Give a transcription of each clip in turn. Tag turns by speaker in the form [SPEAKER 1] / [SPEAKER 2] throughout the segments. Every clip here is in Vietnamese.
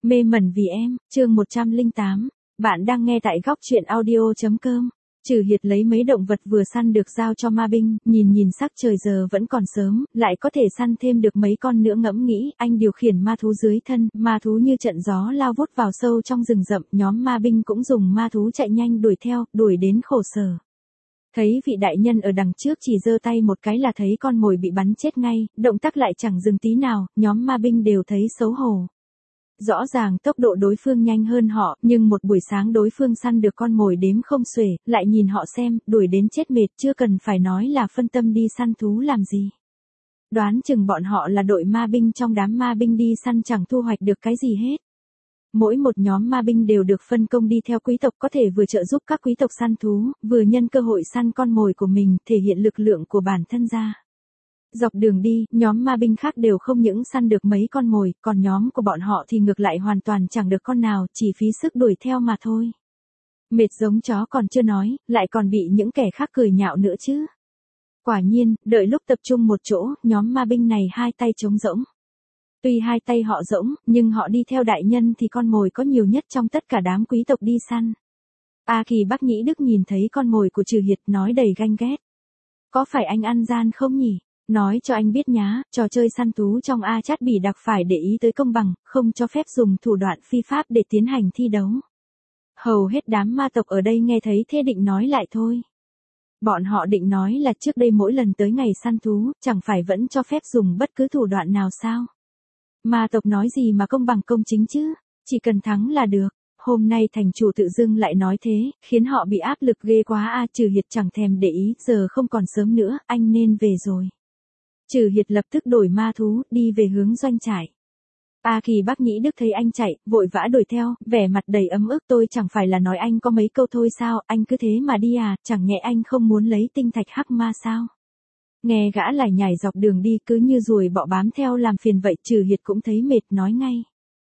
[SPEAKER 1] Mê mẩn vì em, chương 108. Bạn đang nghe tại góc truyện audio.com. Trừ Hiệt lấy mấy động vật vừa săn được giao cho ma binh, nhìn sắc trời giờ vẫn còn sớm, lại có thể săn thêm được mấy con nữa ngẫm nghĩ, anh điều khiển ma thú dưới thân, ma thú như trận gió lao vút vào sâu trong rừng rậm, nhóm ma binh cũng dùng ma thú chạy nhanh đuổi theo, đuổi đến khổ sở. Thấy vị đại nhân ở đằng trước chỉ giơ tay một cái là thấy con mồi bị bắn chết ngay, động tác lại chẳng dừng tí nào, nhóm ma binh đều thấy xấu hổ. Rõ ràng tốc độ đối phương nhanh hơn họ, nhưng một buổi sáng đối phương săn được con mồi đếm không xuể, lại nhìn họ xem, đuổi đến chết mệt, chưa cần phải nói là phân tâm đi săn thú làm gì. Đoán chừng bọn họ là đội ma binh trong đám ma binh đi săn chẳng thu hoạch được cái gì hết. Mỗi một nhóm ma binh đều được phân công đi theo quý tộc, có thể vừa trợ giúp các quý tộc săn thú, vừa nhân cơ hội săn con mồi của mình, thể hiện lực lượng của bản thân ra. Dọc đường đi, nhóm ma binh khác đều không những săn được mấy con mồi, còn nhóm của bọn họ thì ngược lại hoàn toàn chẳng được con nào, chỉ phí sức đuổi theo mà thôi. Mệt giống chó còn chưa nói, lại còn bị những kẻ khác cười nhạo nữa chứ. Quả nhiên, đợi lúc tập trung một chỗ, nhóm ma binh này hai tay trống rỗng. Tuy hai tay họ rỗng, nhưng họ đi theo đại nhân thì con mồi có nhiều nhất trong tất cả đám quý tộc đi săn. A Kỳ Bắc Nhĩ Đức nhìn thấy con mồi của Trừ Hiệt nói đầy ganh ghét. Có phải anh ăn gian không nhỉ? Nói cho anh biết nhá, trò chơi săn thú trong A Chát Bỉ Đặc phải để ý tới công bằng, không cho phép dùng thủ đoạn phi pháp để tiến hành thi đấu. Hầu hết đám ma tộc ở đây nghe thấy thế định nói lại thôi. Bọn họ định nói là trước đây mỗi lần tới ngày săn thú, chẳng phải vẫn cho phép dùng bất cứ thủ đoạn nào sao? Ma tộc nói gì mà công bằng công chính chứ, chỉ cần thắng là được. Hôm nay thành chủ tự dưng lại nói thế, khiến họ bị áp lực ghê quá. Trừ Hiệt chẳng thèm để ý, giờ không còn sớm nữa, anh nên về rồi. Trừ Hiệt lập tức đổi ma thú, đi về hướng doanh trại. A Kỳ Bắc Nhĩ Đức thấy anh chạy, vội vã đuổi theo, vẻ mặt đầy ấm ức. Tôi chẳng phải là nói anh có mấy câu thôi sao, anh cứ thế mà đi à, chẳng nhẽ anh không muốn lấy tinh thạch hắc ma sao? Nghe gã lải nhải dọc đường đi cứ như ruồi bọ bám theo làm phiền vậy. Trừ Hiệt cũng thấy mệt nói ngay.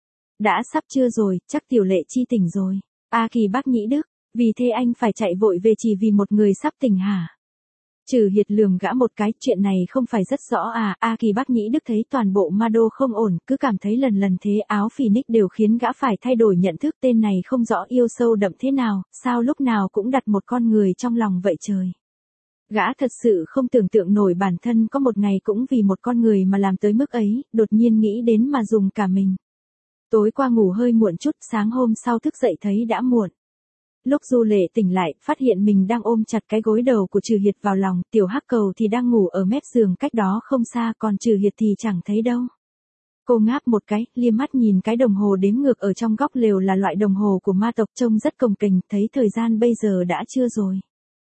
[SPEAKER 1] Đã sắp trưa rồi, chắc Tiểu Lệ Chi tỉnh rồi. A Kỳ Bắc Nhĩ Đức, vì thế anh phải chạy vội về chỉ vì một người sắp tỉnh hả? Trừ Hiệt lườm gã một cái, chuyện này không phải rất rõ à? A Kỳ Bắc Nhĩ Đức thấy toàn bộ ma đô không ổn, cứ cảm thấy lần thế áo Phoenix đều khiến gã phải thay đổi nhận thức. Tên này không rõ yêu sâu đậm thế nào, sao lúc nào cũng đặt một con người trong lòng vậy trời. Gã thật sự không tưởng tượng nổi bản thân có một ngày cũng vì một con người mà làm tới mức ấy, đột nhiên nghĩ đến mà dùng cả mình. Tối qua ngủ hơi muộn chút, sáng hôm sau thức dậy thấy đã muộn. Lúc Du Lệ tỉnh lại, phát hiện mình đang ôm chặt cái gối đầu của Trừ Hiệt vào lòng, Tiểu Hắc Cầu thì đang ngủ ở mép giường cách đó không xa, còn Trừ Hiệt thì chẳng thấy đâu. Cô ngáp một cái, liếc mắt nhìn cái đồng hồ đếm ngược ở trong góc lều là loại đồng hồ của ma tộc trông rất cồng kềnh, thấy thời gian bây giờ đã trưa rồi.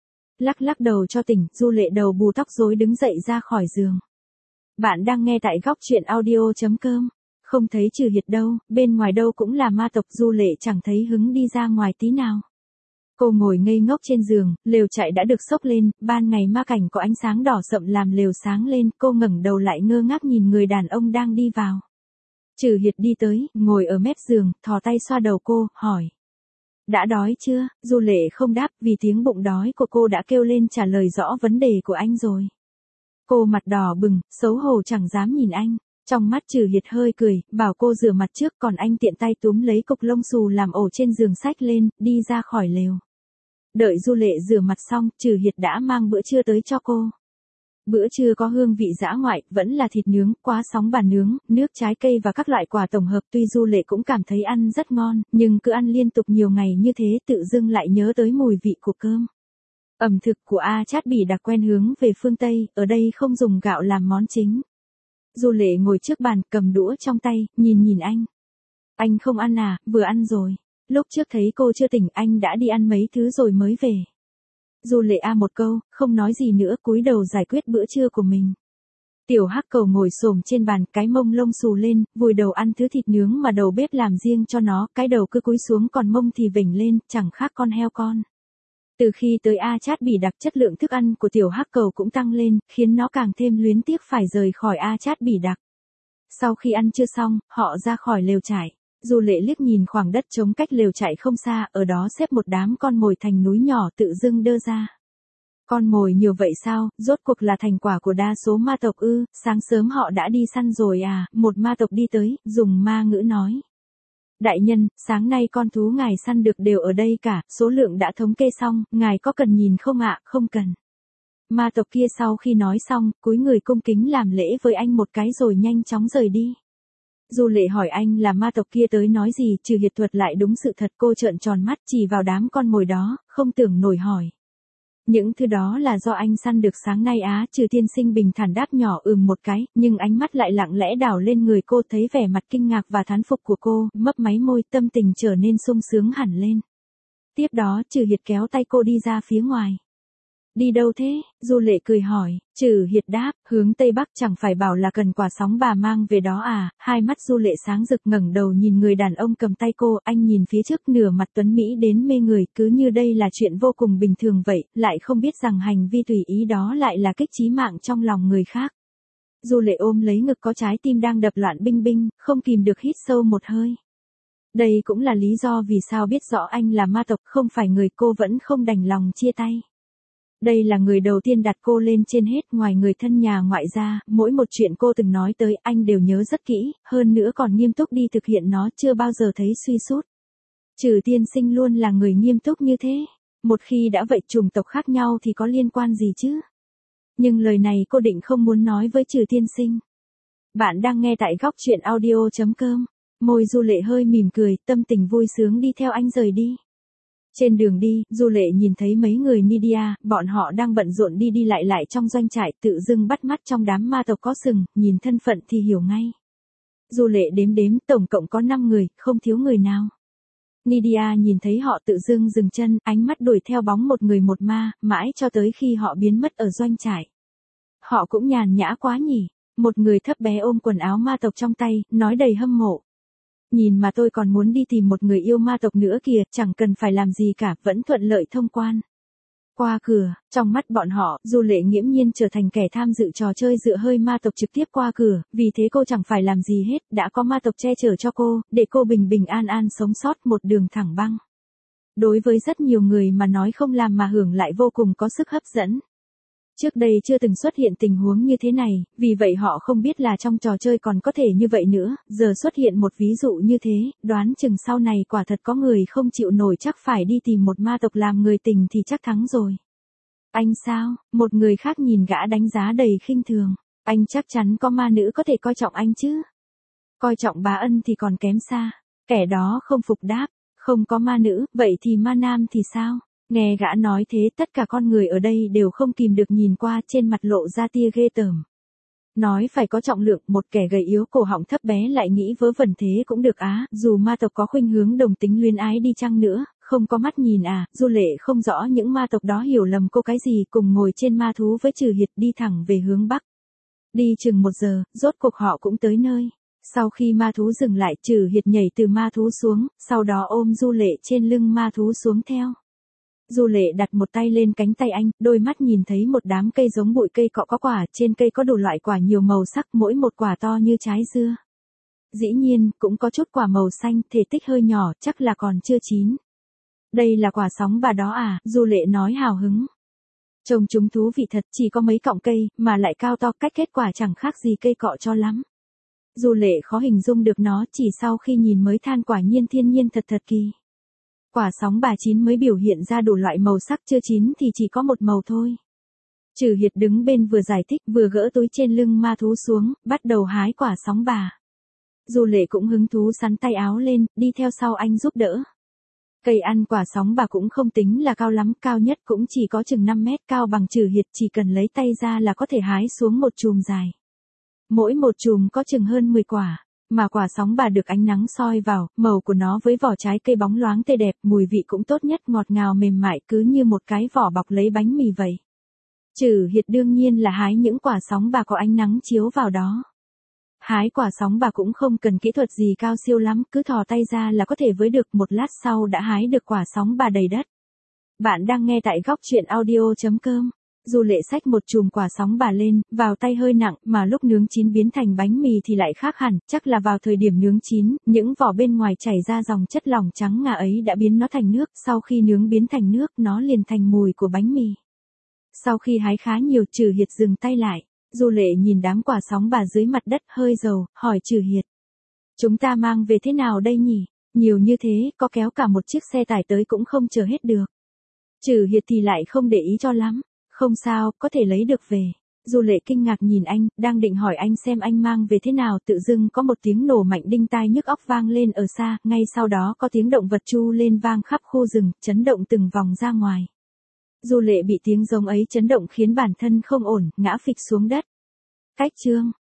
[SPEAKER 1] Lắc đầu cho tỉnh, Du Lệ đầu bù tóc rối đứng dậy ra khỏi giường. Bạn đang nghe tại góc truyện audio.com. Không thấy Trừ Hiệt đâu, bên ngoài đâu cũng là ma tộc. Du Lệ chẳng thấy hứng đi ra ngoài tí nào. Cô ngồi ngây ngốc trên giường, lều trại đã được xốc lên, ban ngày ma cảnh có ánh sáng đỏ sậm làm lều sáng lên, cô ngẩng đầu lại ngơ ngác nhìn người đàn ông đang đi vào. Trừ Hiệt đi tới, ngồi ở mép giường, thò tay xoa đầu cô, hỏi. Đã đói chưa? Du Lệ không đáp, vì tiếng bụng đói của cô đã kêu lên trả lời rõ vấn đề của anh rồi. Cô mặt đỏ bừng, xấu hổ chẳng dám nhìn anh. Trong mắt Trừ Hiệt hơi cười, bảo cô rửa mặt trước, còn anh tiện tay túm lấy cục lông xù làm ổ trên giường xách lên, đi ra khỏi lều. Đợi Du Lệ rửa mặt xong, Trừ Hiệt đã mang bữa trưa tới cho cô. Bữa trưa có hương vị dã ngoại, vẫn là thịt nướng, quá sóng bà nướng, nước trái cây và các loại quả tổng hợp. Tuy Du Lệ cũng cảm thấy ăn rất ngon, nhưng cứ ăn liên tục nhiều ngày như thế tự dưng lại nhớ tới mùi vị của cơm. Ẩm thực của A Chát Bỉ Đặc quen hướng về phương Tây, ở đây không dùng gạo làm món chính. Du Lệ ngồi trước bàn, cầm đũa trong tay, nhìn anh. Anh không ăn à? Vừa ăn rồi. Lúc trước thấy cô chưa tỉnh, anh đã đi ăn mấy thứ rồi mới về. Du Lệ một câu, không nói gì nữa, cúi đầu giải quyết bữa trưa của mình. Tiểu Hắc Cầu ngồi xổm trên bàn, cái mông lông xù lên, vùi đầu ăn thứ thịt nướng mà đầu bếp làm riêng cho nó, cái đầu cứ cúi xuống còn mông thì vểnh lên, chẳng khác con heo con. Từ khi tới A Chát Bỉ Đặc, chất lượng thức ăn của Tiểu Hắc Cầu cũng tăng lên, khiến nó càng thêm luyến tiếc phải rời khỏi A Chát Bỉ Đặc. Sau khi ăn trưa xong, họ ra khỏi lều trại. Du Lệ liếc nhìn khoảng đất trống cách lều trại không xa, ở đó xếp một đám con mồi thành núi nhỏ tự dưng đơ ra. Con mồi nhiều vậy sao, rốt cuộc là thành quả của đa số ma tộc ư? Sáng sớm họ đã đi săn rồi à? Một ma tộc đi tới, dùng ma ngữ nói. Đại nhân, sáng nay con thú ngài săn được đều ở đây cả, số lượng đã thống kê xong, ngài có cần nhìn không ạ? Không cần. Ma tộc kia sau khi nói xong, cúi người cung kính làm lễ với anh một cái rồi nhanh chóng rời đi. Du Lệ hỏi anh là ma tộc kia tới nói gì, Trừ Hiệt thuật lại đúng sự thật, cô trợn tròn mắt chỉ vào đám con mồi đó, không tưởng nổi hỏi. Những thứ đó là do anh săn được sáng nay á, Trừ tiên sinh bình thản đáp nhỏ một cái, nhưng ánh mắt lại lặng lẽ đảo lên người cô, thấy vẻ mặt kinh ngạc và thán phục của cô, mấp máy môi, tâm tình trở nên sung sướng hẳn lên. Tiếp đó Trừ Hiệt kéo tay cô đi ra phía ngoài. Đi đâu thế? Du Lệ cười hỏi. Trừ Hiệt đáp, hướng Tây Bắc, chẳng phải bảo là cần quả sóng bà mang về đó à? Hai mắt Du Lệ sáng rực, ngẩng đầu nhìn người đàn ông cầm tay cô, anh nhìn phía trước, nửa mặt tuấn mỹ đến mê người, cứ như đây là chuyện vô cùng bình thường vậy, lại không biết rằng hành vi tùy ý đó lại là kích chí mạng trong lòng người khác. Du Lệ ôm lấy ngực có trái tim đang đập loạn binh binh, không kìm được hít sâu một hơi. Đây cũng là lý do vì sao biết rõ anh là ma tộc, không phải người, cô vẫn không đành lòng chia tay. Đây là người đầu tiên đặt cô lên trên hết, ngoài người thân nhà ngoại ra, mỗi một chuyện cô từng nói tới anh đều nhớ rất kỹ, hơn nữa còn nghiêm túc đi thực hiện nó, chưa bao giờ thấy suy sút. Trừ tiên sinh luôn là người nghiêm túc như thế. Một khi đã vậy, chủng tộc khác nhau thì có liên quan gì chứ? Nhưng lời này cô định không muốn nói với Trừ tiên sinh. Bạn đang nghe tại góc truyện audio.com. Môi Du Lệ hơi mỉm cười, tâm tình vui sướng đi theo anh rời đi. Trên đường đi, Du Lệ nhìn thấy mấy người Nidia, bọn họ đang bận rộn đi đi lại trong doanh trại, tự dưng bắt mắt trong đám ma tộc có sừng, nhìn thân phận thì hiểu ngay. Du Lệ đếm, tổng cộng có 5 người, không thiếu người nào. Nidia nhìn thấy họ tự dưng dừng chân, ánh mắt đuổi theo bóng một người một ma, mãi cho tới khi họ biến mất ở doanh trại. Họ cũng nhàn nhã quá nhỉ. Một người thấp bé ôm quần áo ma tộc trong tay, nói đầy hâm mộ. Nhìn mà tôi còn muốn đi tìm một người yêu ma tộc nữa kìa, chẳng cần phải làm gì cả, vẫn thuận lợi thông quan. Qua cửa, trong mắt bọn họ, Du Lệ nghiễm nhiên trở thành kẻ tham dự trò chơi dựa hơi ma tộc trực tiếp qua cửa, vì thế cô chẳng phải làm gì hết, đã có ma tộc che chở cho cô, để cô bình an sống sót một đường thẳng băng. Đối với rất nhiều người mà nói không làm mà hưởng lại vô cùng có sức hấp dẫn. Trước đây chưa từng xuất hiện tình huống như thế này, vì vậy họ không biết là trong trò chơi còn có thể như vậy nữa, giờ xuất hiện một ví dụ như thế, đoán chừng sau này quả thật có người không chịu nổi chắc phải đi tìm một ma tộc làm người tình thì chắc thắng rồi. Anh sao? Một người khác nhìn gã đánh giá đầy khinh thường. Anh chắc chắn có ma nữ có thể coi trọng anh chứ? Coi trọng bá ân thì còn kém xa. Kẻ đó không phục đáp. Không có ma nữ, vậy thì ma nam thì sao? Nghe gã nói thế, tất cả con người ở đây đều không kìm được nhìn qua, trên mặt lộ ra tia ghê tởm. Nói phải có trọng lượng, một kẻ gầy yếu cổ họng thấp bé lại nghĩ vớ vẩn thế cũng được á, dù ma tộc có khuynh hướng đồng tính luyến ái đi chăng nữa, không có mắt nhìn à? Du Lệ không rõ những ma tộc đó hiểu lầm cô cái gì, cùng ngồi trên ma thú với Trừ Hiệt đi thẳng về hướng Bắc. Đi chừng 1 giờ, rốt cuộc họ cũng tới nơi. Sau khi ma thú dừng lại, Trừ Hiệt nhảy từ ma thú xuống, sau đó ôm Du Lệ trên lưng ma thú xuống theo. Du Lệ đặt một tay lên cánh tay anh, đôi mắt nhìn thấy một đám cây giống bụi cây cọ có quả, trên cây có đủ loại quả nhiều màu sắc, mỗi một quả to như trái dưa. Dĩ nhiên, cũng có chút quả màu xanh, thể tích hơi nhỏ, chắc là còn chưa chín. Đây là quả sóng bà đó à? Du Lệ nói hào hứng. Trông chúng thú vị thật, chỉ có mấy cọng cây, mà lại cao to, cách kết quả chẳng khác gì cây cọ cho lắm. Du Lệ khó hình dung được nó, chỉ sau khi nhìn mới than quả nhiên thiên nhiên thật kỳ. Quả sóng bà chín mới biểu hiện ra đủ loại màu sắc, chưa chín thì chỉ có một màu thôi. Trừ Hiệt đứng bên vừa giải thích vừa gỡ túi trên lưng ma thú xuống, bắt đầu hái quả sóng bà. Du Lệ cũng hứng thú sắn tay áo lên, đi theo sau anh giúp đỡ. Cây ăn quả sóng bà cũng không tính là cao lắm, cao nhất cũng chỉ có chừng 5 mét, cao bằng Trừ Hiệt, chỉ cần lấy tay ra là có thể hái xuống một chùm dài. Mỗi một chùm có chừng hơn 10 quả. Mà quả sóng bà được ánh nắng soi vào, màu của nó với vỏ trái cây bóng loáng tươi đẹp, mùi vị cũng tốt nhất, ngọt ngào mềm mại, cứ như một cái vỏ bọc lấy bánh mì vậy. Trừ Hiệt đương nhiên là hái những quả sóng bà có ánh nắng chiếu vào đó. Hái quả sóng bà cũng không cần kỹ thuật gì cao siêu lắm, cứ thò tay ra là có thể với được, một lát sau đã hái được quả sóng bà đầy đất. Bạn đang nghe tại góc truyện audio.com. Du Lệ xách một chùm quả sóng bà lên, vào tay hơi nặng, mà lúc nướng chín biến thành bánh mì thì lại khác hẳn, chắc là vào thời điểm nướng chín, những vỏ bên ngoài chảy ra dòng chất lỏng trắng ngà ấy đã biến nó thành nước, sau khi nướng biến thành nước, nó liền thành mùi của bánh mì. Sau khi hái khá nhiều, Trừ Hiệt dừng tay lại. Du Lệ nhìn đám quả sóng bà dưới mặt đất hơi dầu, hỏi Trừ Hiệt. Chúng ta mang về thế nào đây nhỉ? Nhiều như thế, có kéo cả một chiếc xe tải tới cũng không chở hết được. Trừ Hiệt thì lại không để ý cho lắm. Không sao, có thể lấy được về. Du Lệ kinh ngạc nhìn anh, đang định hỏi anh xem anh mang về thế nào, tự dưng có một tiếng nổ mạnh đinh tai nhức óc vang lên ở xa, ngay sau đó có tiếng động vật tru lên vang khắp khu rừng, chấn động từng vòng ra ngoài. Du Lệ bị tiếng giống ấy chấn động khiến bản thân không ổn, ngã phịch xuống đất. Cách chương